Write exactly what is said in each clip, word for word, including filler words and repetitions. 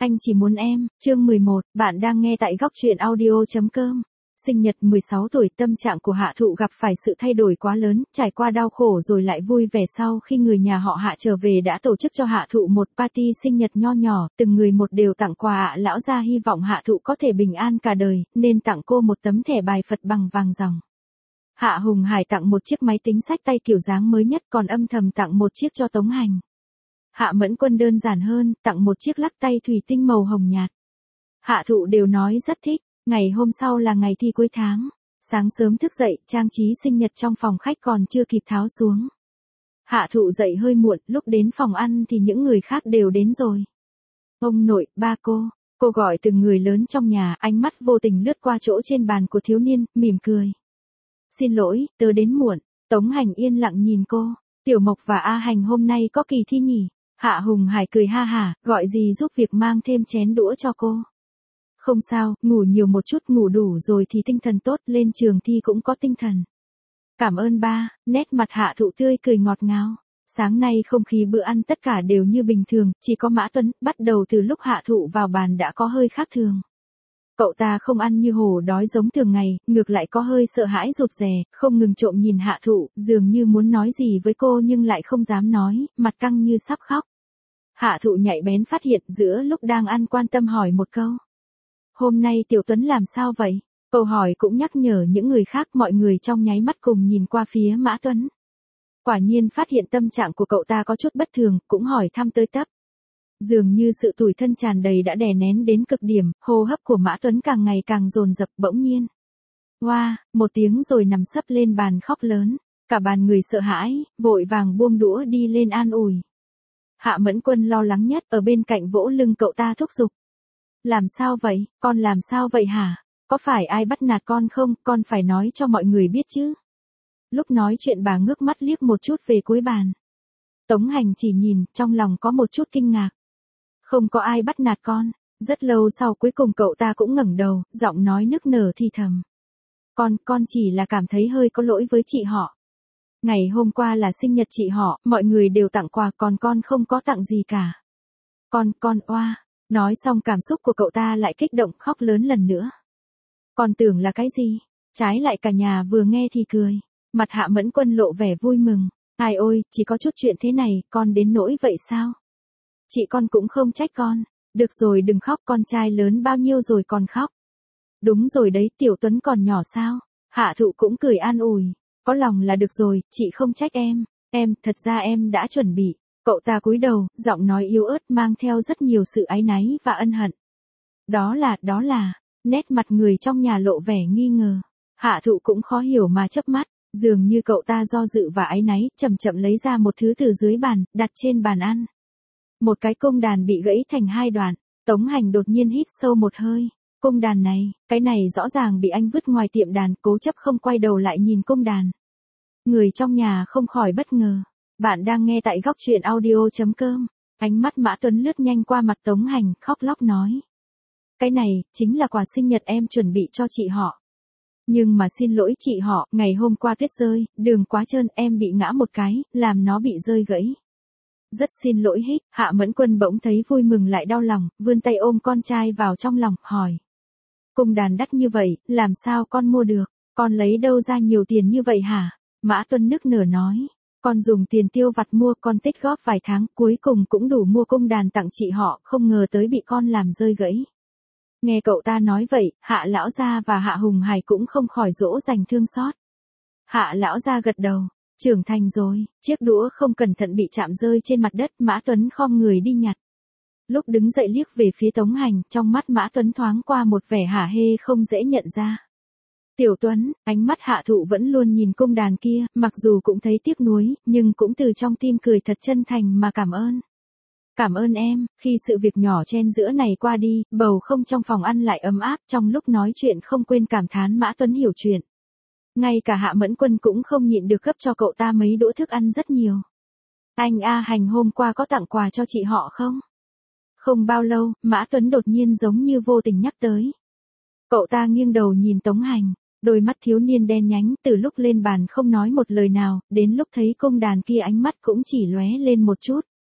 Anh chỉ muốn em, chương mười một, bạn đang nghe tại góc truyện audio.com. Sinh nhật mười sáu tuổi, tâm trạng của Hạ Thụ gặp phải sự thay đổi quá lớn, trải qua đau khổ rồi lại vui vẻ sau khi người nhà họ Hạ trở về đã tổ chức cho Hạ Thụ một party sinh nhật nho nhỏ, từng người một đều tặng quà. Hạ lão gia hy vọng Hạ Thụ có thể bình an cả đời, nên tặng cô một tấm thẻ bài Phật bằng vàng ròng. Hạ Hùng Hải tặng một chiếc máy tính xách tay kiểu dáng mới nhất, còn âm thầm tặng một chiếc cho Tống Hành. Hạ Mẫn Quân đơn giản hơn, tặng một chiếc lắc tay thủy tinh màu hồng nhạt. Hạ Thụ đều nói rất thích. Ngày hôm sau là ngày thi cuối tháng. Sáng sớm thức dậy, trang trí sinh nhật trong phòng khách còn chưa kịp tháo xuống. Hạ Thụ dậy hơi muộn, lúc đến phòng ăn thì những người khác đều đến rồi. Ông nội, ba cô, cô gọi từng người lớn trong nhà, ánh mắt vô tình lướt qua chỗ trên bàn của thiếu niên, mỉm cười. Xin lỗi, tớ đến muộn. Tống Hành yên lặng nhìn cô. Tiểu Mộc và A Hành hôm nay có kỳ thi nhỉ? Hạ Hùng Hải cười ha hả, gọi gì giúp việc mang thêm chén đũa cho cô. Không sao, ngủ nhiều một chút, ngủ đủ rồi thì tinh thần tốt, lên trường thi cũng có tinh thần. Cảm ơn ba, nét mặt Hạ Thụ tươi cười ngọt ngào. Sáng nay không khí bữa ăn tất cả đều như bình thường, chỉ có Mã Tuấn, bắt đầu từ lúc Hạ Thụ vào bàn đã có hơi khác thường. Cậu ta không ăn như hổ đói giống thường ngày, ngược lại có hơi sợ hãi rụt rè, không ngừng trộm nhìn Hạ Thụ, dường như muốn nói gì với cô nhưng lại không dám nói, mặt căng như sắp khóc. Hạ Thụ nhạy bén phát hiện giữa lúc đang ăn quan tâm hỏi một câu. Hôm nay Tiểu Tuấn làm sao vậy? Câu hỏi cũng nhắc nhở những người khác, mọi người trong nháy mắt cùng nhìn qua phía Mã Tuấn. Quả nhiên phát hiện tâm trạng của cậu ta có chút bất thường, cũng hỏi thăm tới tấp. Dường như sự tủi thân tràn đầy đã đè nén đến cực điểm, hô hấp của Mã Tuấn càng ngày càng dồn dập, bỗng nhiên. Oa, wow, một tiếng rồi nằm sấp lên bàn khóc lớn. Cả bàn người sợ hãi, vội vàng buông đũa đi lên an ủi. Hạ Mẫn Quân lo lắng nhất, ở bên cạnh vỗ lưng cậu ta thúc giục. Làm sao vậy, con làm sao vậy hả? Có phải ai bắt nạt con không, con phải nói cho mọi người biết chứ. Lúc nói chuyện bà ngước mắt liếc một chút về cuối bàn. Tống Hành chỉ nhìn, trong lòng có một chút kinh ngạc. Không có ai bắt nạt con. Rất lâu sau cuối cùng cậu ta cũng ngẩng đầu, giọng nói nức nở thì thầm. Con, con chỉ là cảm thấy hơi có lỗi với chị họ. Ngày hôm qua là sinh nhật chị họ, mọi người đều tặng quà, còn con không có tặng gì cả. Con, con oa. Nói xong cảm xúc của cậu ta lại kích động khóc lớn lần nữa. Con tưởng là cái gì? Trái lại cả nhà vừa nghe thì cười. Mặt Hạ Mẫn Quân lộ vẻ vui mừng. Ai ôi, chỉ có chút chuyện thế này, con đến nỗi vậy sao? Chị con cũng không trách con. Được rồi đừng khóc, con trai lớn bao nhiêu rồi còn khóc. Đúng rồi đấy, Tiểu Tuấn còn nhỏ sao? Hạ Thụ cũng cười an ủi. Có lòng là được rồi, chị không trách em. Em, thật ra em đã chuẩn bị. Cậu ta cúi đầu, giọng nói yếu ớt mang theo rất nhiều sự áy náy và ân hận. Đó là, đó là, nét mặt người trong nhà lộ vẻ nghi ngờ. Hạ Thụ cũng khó hiểu mà chớp mắt, dường như cậu ta do dự và áy náy, chậm chậm lấy ra một thứ từ dưới bàn, đặt trên bàn ăn. Một cái cung đàn bị gãy thành hai đoạn, Tống Hành đột nhiên hít sâu một hơi. Cung đàn này, cái này rõ ràng bị anh vứt ngoài tiệm đàn, cố chấp không quay đầu lại nhìn cung đàn. Người trong nhà không khỏi bất ngờ. Bạn đang nghe tại góc truyện audio.com. Ánh mắt Mã Tuấn lướt nhanh qua mặt Tống Hành, khóc lóc nói. Cái này, chính là quà sinh nhật em chuẩn bị cho chị họ. Nhưng mà xin lỗi chị họ, ngày hôm qua tuyết rơi, đường quá trơn, em bị ngã một cái, làm nó bị rơi gãy. Rất xin lỗi hít, Hạ Mẫn Quân bỗng thấy vui mừng lại đau lòng, vươn tay ôm con trai vào trong lòng, hỏi. Cung đàn đắt như vậy, làm sao con mua được, con lấy đâu ra nhiều tiền như vậy hả? Mã Tuấn nức nở nói. Con dùng tiền tiêu vặt mua, con tích góp vài tháng, cuối cùng cũng đủ mua cung đàn tặng chị họ, không ngờ tới bị con làm rơi gãy. Nghe cậu ta nói vậy, Hạ lão gia và Hạ Hùng Hải cũng không khỏi dỗ dành thương xót. Hạ lão gia gật đầu, trưởng thành rồi, chiếc đũa không cẩn thận bị chạm rơi trên mặt đất, Mã Tuấn khom người đi nhặt. Lúc đứng dậy liếc về phía Tống Hành, trong mắt Mã Tuấn thoáng qua một vẻ hả hê không dễ nhận ra. Tiểu Tuấn, ánh mắt Hạ Thụ vẫn luôn nhìn cung đàn kia, mặc dù cũng thấy tiếc nuối, nhưng cũng từ trong tim cười thật chân thành mà cảm ơn. Cảm ơn em, khi sự việc nhỏ chen giữa này qua đi, bầu không trong phòng ăn lại ấm áp, trong lúc nói chuyện không quên cảm thán Mã Tuấn hiểu chuyện. Ngay cả Hạ Mẫn Quân cũng không nhịn được gấp cho cậu ta mấy đũa thức ăn rất nhiều. Anh A Hành hôm qua có tặng quà cho chị họ không? Không bao lâu, Mã Tuấn đột nhiên giống như vô tình nhắc tới. Cậu ta nghiêng đầu nhìn Tống Hành. Đôi mắt thiếu niên đen nhánh, từ lúc lên bàn không nói một lời nào, đến lúc thấy cung đàn kia ánh mắt cũng chỉ lóe lên một chút.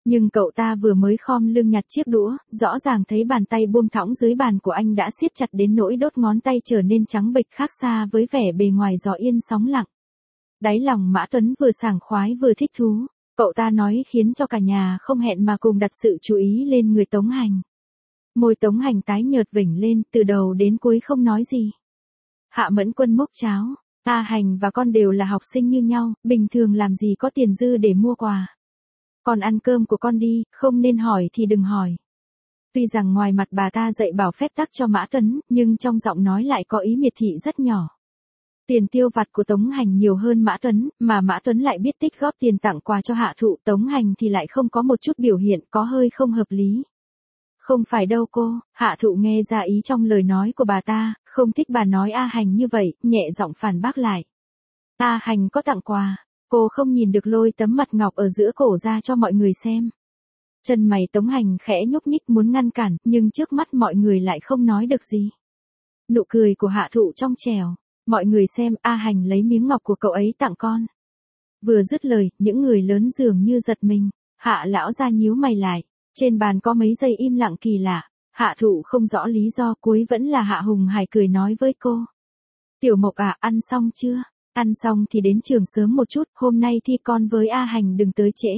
Nhưng cậu ta vừa mới khom lưng nhặt chiếc đũa, rõ ràng thấy bàn tay buông thõng dưới bàn của anh đã siết chặt đến nỗi đốt ngón tay trở nên trắng bệch, khác xa với vẻ bề ngoài gió yên sóng lặng. Đáy lòng Mã Tuấn vừa sảng khoái vừa thích thú, cậu ta nói khiến cho cả nhà không hẹn mà cùng đặt sự chú ý lên người Tống Hành. Môi Tống Hành tái nhợt vểnh lên, từ đầu đến cuối không nói gì. Hạ Mẫn Quân múc cháo, A Hành và con đều là học sinh như nhau, bình thường làm gì có tiền dư để mua quà. Con ăn cơm của con đi, không nên hỏi thì đừng hỏi. Tuy rằng ngoài mặt bà ta dạy bảo phép tắc cho Mã Tuấn, nhưng trong giọng nói lại có ý miệt thị rất nhỏ. Tiền tiêu vặt của Tống Hành nhiều hơn Mã Tuấn, mà Mã Tuấn lại biết tích góp tiền tặng quà cho Hạ Thụ, Tống Hành thì lại không có một chút biểu hiện, có hơi không hợp lý. Không phải đâu cô, Hạ Thụ nghe ra ý trong lời nói của bà ta, không thích bà nói A Hành như vậy, nhẹ giọng phản bác lại. A Hành có tặng quà, cô không nhìn được lôi tấm mặt ngọc ở giữa cổ ra cho mọi người xem. Chân mày Tống Hành khẽ nhúc nhích muốn ngăn cản, nhưng trước mắt mọi người lại không nói được gì. Nụ cười của Hạ Thụ trong trẻo, mọi người xem, A Hành lấy miếng ngọc của cậu ấy tặng con. Vừa dứt lời, những người lớn dường như giật mình, Hạ lão ra nhíu mày lại, trên bàn có mấy giây im lặng kỳ lạ, Hạ Thụ không rõ lý do, cuối vẫn là Hạ Hùng Hải cười nói với cô. Tiểu Mộc à, ăn xong chưa? Ăn xong thì đến trường sớm một chút, hôm nay thi con với A Hành đừng tới trễ.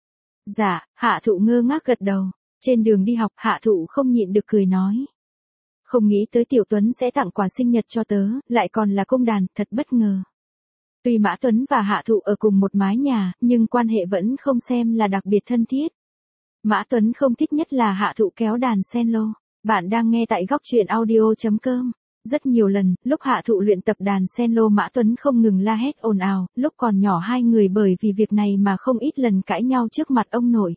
Dạ, Hạ Thụ ngơ ngác gật đầu, trên đường đi học Hạ Thụ không nhịn được cười nói. Không nghĩ tới Tiểu Tuấn sẽ tặng quà sinh nhật cho tớ, lại còn là cung đàn, thật bất ngờ. Tuy Mã Tuấn và Hạ Thụ ở cùng một mái nhà, nhưng quan hệ vẫn không xem là đặc biệt thân thiết. Mã Tuấn không thích nhất là Hạ Thụ kéo đàn cello. Bạn đang nghe tại góc truyện audio chấm com. Rất nhiều lần, lúc Hạ Thụ luyện tập đàn cello Mã Tuấn không ngừng la hét ồn ào, lúc còn nhỏ hai người bởi vì việc này mà không ít lần cãi nhau trước mặt ông nội.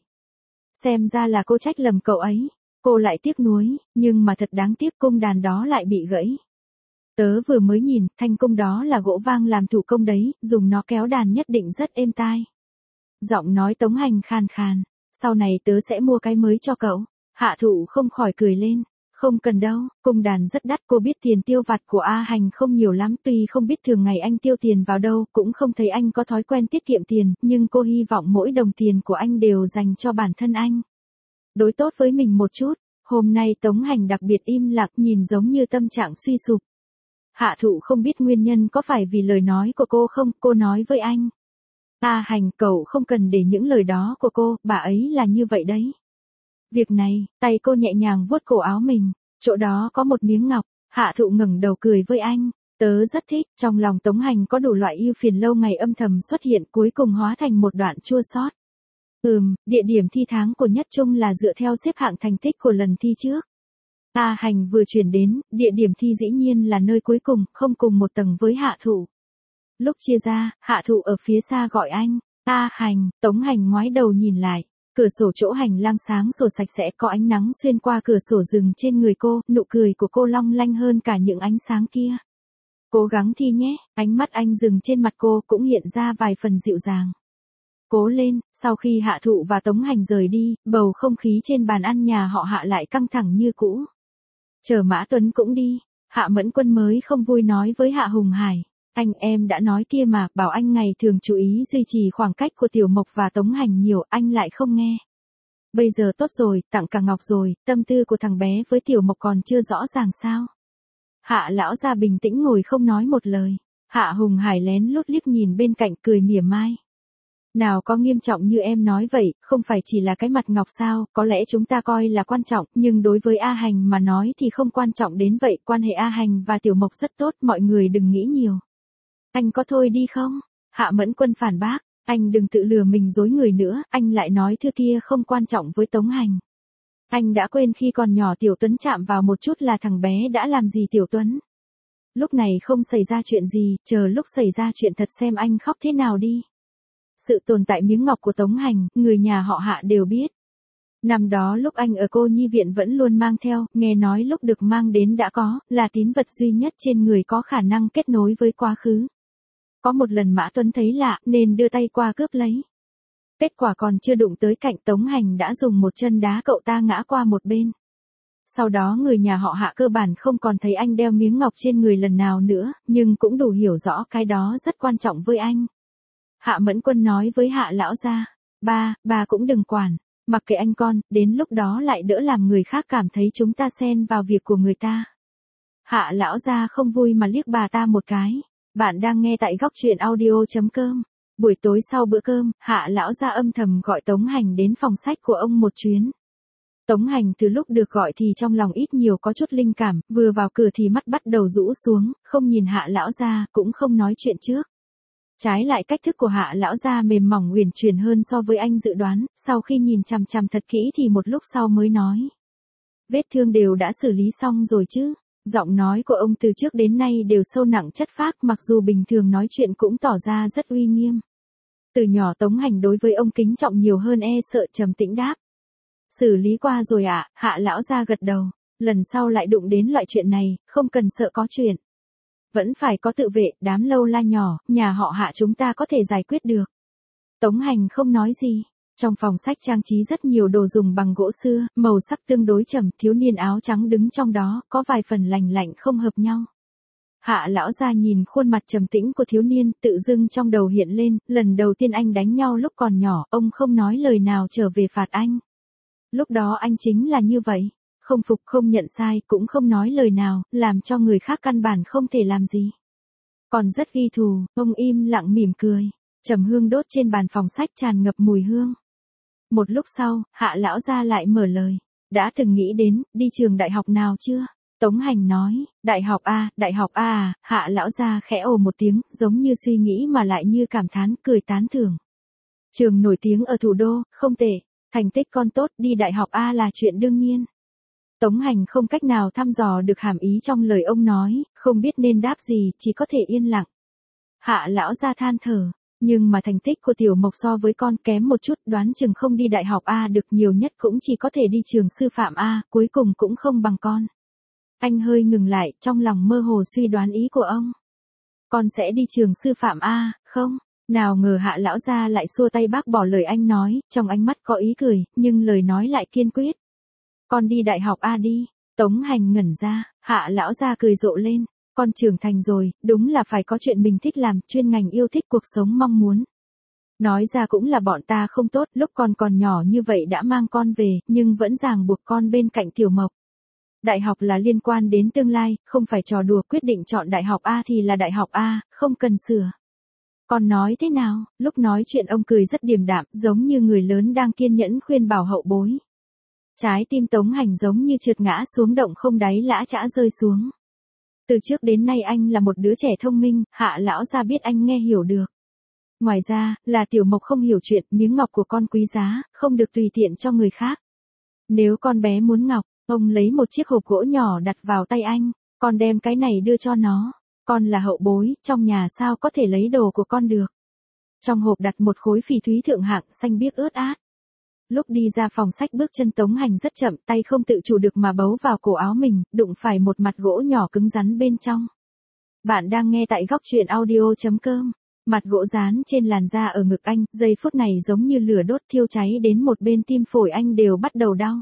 Xem ra là cô trách lầm cậu ấy, cô lại tiếc nuối, nhưng mà thật đáng tiếc cung đàn đó lại bị gãy. Tớ vừa mới nhìn, thanh cung đó là gỗ vang làm thủ công đấy, dùng nó kéo đàn nhất định rất êm tai. Giọng nói Tống Hành khàn khàn, sau này tớ sẽ mua cái mới cho cậu. Hạ Thụ không khỏi cười lên. Không cần đâu, cung đàn rất đắt, cô biết tiền tiêu vặt của A Hành không nhiều lắm, tuy không biết thường ngày anh tiêu tiền vào đâu, cũng không thấy anh có thói quen tiết kiệm tiền, nhưng cô hy vọng mỗi đồng tiền của anh đều dành cho bản thân anh. Đối tốt với mình một chút. Hôm nay Tống Hành đặc biệt im lặng, nhìn giống như tâm trạng suy sụp. Hạ Thụ không biết nguyên nhân có phải vì lời nói của cô không, cô nói với anh. A Hành, cậu không cần để những lời đó của cô, bà ấy là như vậy đấy. Việc này, tay cô nhẹ nhàng vuốt cổ áo mình, chỗ đó có một miếng ngọc. Hạ Thụ ngẩng đầu cười với anh, tớ rất thích. Trong lòng Tống Hành có đủ loại ưu phiền lâu ngày âm thầm xuất hiện, cuối cùng hóa thành một đoạn chua xót. Ừm, địa điểm thi tháng của Nhất Trung là dựa theo xếp hạng thành tích của lần thi trước. A Hành vừa chuyển đến, địa điểm thi dĩ nhiên là nơi cuối cùng, không cùng một tầng với Hạ Thụ. Lúc chia ra, Hạ Thụ ở phía xa gọi anh, A Hành. Tống Hành ngoái đầu nhìn lại. Cửa sổ chỗ hành lang sáng sủa sạch sẽ, có ánh nắng xuyên qua cửa sổ rừng trên người cô, nụ cười của cô long lanh hơn cả những ánh sáng kia. Cố gắng thi nhé, ánh mắt anh dừng trên mặt cô cũng hiện ra vài phần dịu dàng. Cố lên. Sau khi Hạ Thụ và Tống Hành rời đi, bầu không khí trên bàn ăn nhà họ Hạ lại căng thẳng như cũ. Chờ Mã Tuấn cũng đi, Hạ Mẫn Quân mới không vui nói với Hạ Hùng Hải. Anh em đã nói kia mà, bảo anh ngày thường chú ý duy trì khoảng cách của Tiểu Mộc và Tống Hành nhiều, anh lại không nghe. Bây giờ tốt rồi, tặng cả ngọc rồi, tâm tư của thằng bé với Tiểu Mộc còn chưa rõ ràng sao. Hạ lão gia bình tĩnh ngồi không nói một lời. Hạ Hùng Hải lén lút liếc nhìn bên cạnh cười mỉa mai. Nào có nghiêm trọng như em nói vậy, không phải chỉ là cái mặt ngọc sao, có lẽ chúng ta coi là quan trọng, nhưng đối với A Hành mà nói thì không quan trọng đến vậy, quan hệ A Hành và Tiểu Mộc rất tốt, mọi người đừng nghĩ nhiều. Anh có thôi đi không? Hạ Mẫn Quân phản bác, anh đừng tự lừa mình dối người nữa, anh lại nói thứ kia không quan trọng với Tống Hành. Anh đã quên khi còn nhỏ Tiểu Tuấn chạm vào một chút là thằng bé đã làm gì Tiểu Tuấn. Lúc này không xảy ra chuyện gì, chờ lúc xảy ra chuyện thật xem anh khóc thế nào đi. Sự tồn tại miếng ngọc của Tống Hành, người nhà họ Hạ đều biết. Năm đó lúc anh ở cô nhi viện vẫn luôn mang theo, nghe nói lúc được mang đến đã có, là tín vật duy nhất trên người có khả năng kết nối với quá khứ. Có một lần Mã Tuấn thấy lạ, nên đưa tay qua cướp lấy. Kết quả còn chưa đụng tới cạnh, Tống Hành đã dùng một chân đá cậu ta ngã qua một bên. Sau đó người nhà họ Hạ cơ bản không còn thấy anh đeo miếng ngọc trên người lần nào nữa, nhưng cũng đủ hiểu rõ cái đó rất quan trọng với anh. Hạ Mẫn Quân nói với Hạ lão gia, ba, ba cũng đừng quản, Mặc kệ anh con, đến lúc đó lại đỡ làm người khác cảm thấy chúng ta xen vào việc của người ta. Hạ lão gia không vui mà liếc bà ta một cái. Bạn đang nghe tại góc truyện audio.com. Buổi tối sau bữa cơm, Hạ lão gia âm thầm gọi Tống Hành đến phòng sách của ông một chuyến. Tống Hành từ lúc được gọi thì trong lòng ít nhiều có chút linh cảm, vừa vào cửa thì mắt bắt đầu rũ xuống, không nhìn Hạ lão gia, cũng không nói chuyện trước. Trái lại cách thức của Hạ lão gia mềm mỏng uyển chuyển hơn so với anh dự đoán, sau khi nhìn chằm chằm thật kỹ thì một lúc sau mới nói. Vết thương đều đã xử lý xong rồi chứ? Giọng nói của ông từ trước đến nay đều sâu nặng chất phác, mặc dù bình thường nói chuyện cũng tỏ ra rất uy nghiêm. Từ nhỏ Tống Hành đối với ông kính trọng nhiều hơn e sợ, trầm tĩnh đáp. Xử lý qua rồi ạ, à? Hạ lão gia gật đầu. Lần sau lại đụng đến loại chuyện này, không cần sợ có chuyện. Vẫn phải có tự vệ, đám lâu la nhỏ, nhà họ Hạ chúng ta có thể giải quyết được. Tống Hành không nói gì. Trong phòng sách trang trí rất nhiều đồ dùng bằng gỗ xưa, màu sắc tương đối trầm, thiếu niên áo trắng đứng trong đó, có vài phần lành lạnh không hợp nhau. Hạ lão gia nhìn khuôn mặt trầm tĩnh của thiếu niên, tự dưng trong đầu hiện lên, lần đầu tiên anh đánh nhau lúc còn nhỏ, ông không nói lời nào trở về phạt anh. Lúc đó anh chính là như vậy, không phục không nhận sai, cũng không nói lời nào, làm cho người khác căn bản không thể làm gì. Còn rất ghi thù, ông im lặng mỉm cười, trầm hương đốt trên bàn phòng sách tràn ngập mùi hương. Một lúc sau, Hạ lão gia lại mở lời, đã từng nghĩ đến, đi trường đại học nào chưa? Tống Hành nói, đại học A, đại học A à, Hạ lão gia khẽ ồ một tiếng, giống như suy nghĩ mà lại như cảm thán, cười tán thưởng. Trường nổi tiếng ở thủ đô, không tệ, thành tích con tốt, đi đại học A là chuyện đương nhiên. Tống Hành không cách nào thăm dò được hàm ý trong lời ông nói, không biết nên đáp gì, chỉ có thể yên lặng. Hạ lão gia than thở, nhưng mà thành tích của Tiểu Mộc so với con kém một chút, đoán chừng không đi đại học A được, nhiều nhất cũng chỉ có thể đi trường sư phạm A, cuối cùng cũng không bằng con. Anh hơi ngừng lại, trong lòng mơ hồ suy đoán ý của ông. Con sẽ đi trường sư phạm A, không? Nào ngờ Hạ lão gia lại xua tay bác bỏ lời anh nói, trong ánh mắt có ý cười, nhưng lời nói lại kiên quyết. Con đi đại học A đi. Tống Hành ngẩn ra, Hạ lão gia cười rộ lên. Con trưởng thành rồi, đúng là phải có chuyện mình thích làm, chuyên ngành yêu thích, cuộc sống mong muốn. Nói ra cũng là bọn ta không tốt, lúc con còn nhỏ như vậy đã mang con về, nhưng vẫn ràng buộc con bên cạnh Tiểu Mộc. Đại học là liên quan đến tương lai, không phải trò đùa, quyết định chọn đại học A thì là đại học A, không cần sửa. Con nói thế nào? Lúc nói chuyện ông cười rất điềm đạm, giống như người lớn đang kiên nhẫn khuyên bảo hậu bối. Trái tim Tống Hành giống như trượt ngã xuống động không đáy, lã chã rơi xuống. Từ trước đến nay anh là một đứa trẻ thông minh, Hạ lão gia biết anh nghe hiểu được. Ngoài ra, là Tiểu Mộc không hiểu chuyện, miếng ngọc của con quý giá, không được tùy tiện cho người khác. Nếu con bé muốn ngọc, ông lấy một chiếc hộp gỗ nhỏ đặt vào tay anh, con đem cái này đưa cho nó. Con là hậu bối, trong nhà sao có thể lấy đồ của con được. Trong hộp đặt một khối phỉ thúy thượng hạng, xanh biếc ướt át. Lúc đi ra phòng sách bước chân Tống Hành rất chậm, tay không tự chủ được mà bấu vào cổ áo mình, đụng phải một mặt gỗ nhỏ cứng rắn bên trong. Bạn đang nghe tại góc truyện audio.com. Mặt gỗ dán trên làn da ở ngực anh, giây phút này giống như lửa đốt thiêu cháy đến một bên tim phổi anh đều bắt đầu đau.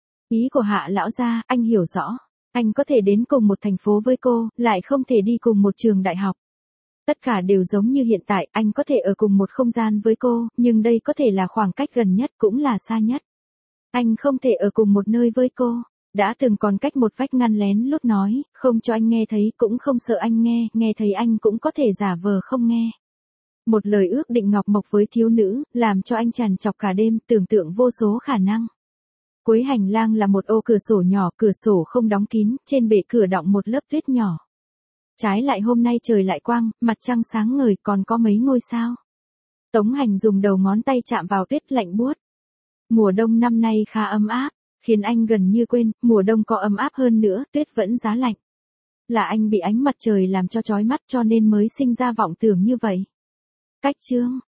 Ý của Hạ lão gia, anh hiểu rõ. Anh có thể đến cùng một thành phố với cô, lại không thể đi cùng một trường đại học. Tất cả đều giống như hiện tại, anh có thể ở cùng một không gian với cô, nhưng đây có thể là khoảng cách gần nhất cũng là xa nhất. Anh không thể ở cùng một nơi với cô. Đã từng còn cách một vách ngăn lén lút nói, không cho anh nghe thấy, cũng không sợ anh nghe, nghe thấy anh cũng có thể giả vờ không nghe. Một lời ước định ngọc mộc với thiếu nữ, làm cho anh trằn trọc cả đêm, tưởng tượng vô số khả năng. Cuối hành lang là một ô cửa sổ nhỏ, cửa sổ không đóng kín, trên bệ cửa đọng một lớp tuyết nhỏ. Trái lại hôm nay trời lại quang, mặt trăng sáng ngời, còn có mấy ngôi sao. Tống Hành dùng đầu ngón tay chạm vào tuyết lạnh buốt. Mùa đông năm nay khá ấm áp, khiến anh gần như quên, mùa đông có ấm áp hơn nữa, tuyết vẫn giá lạnh. Là anh bị ánh mặt trời làm cho chói mắt cho nên mới sinh ra vọng tưởng như vậy. Cách chương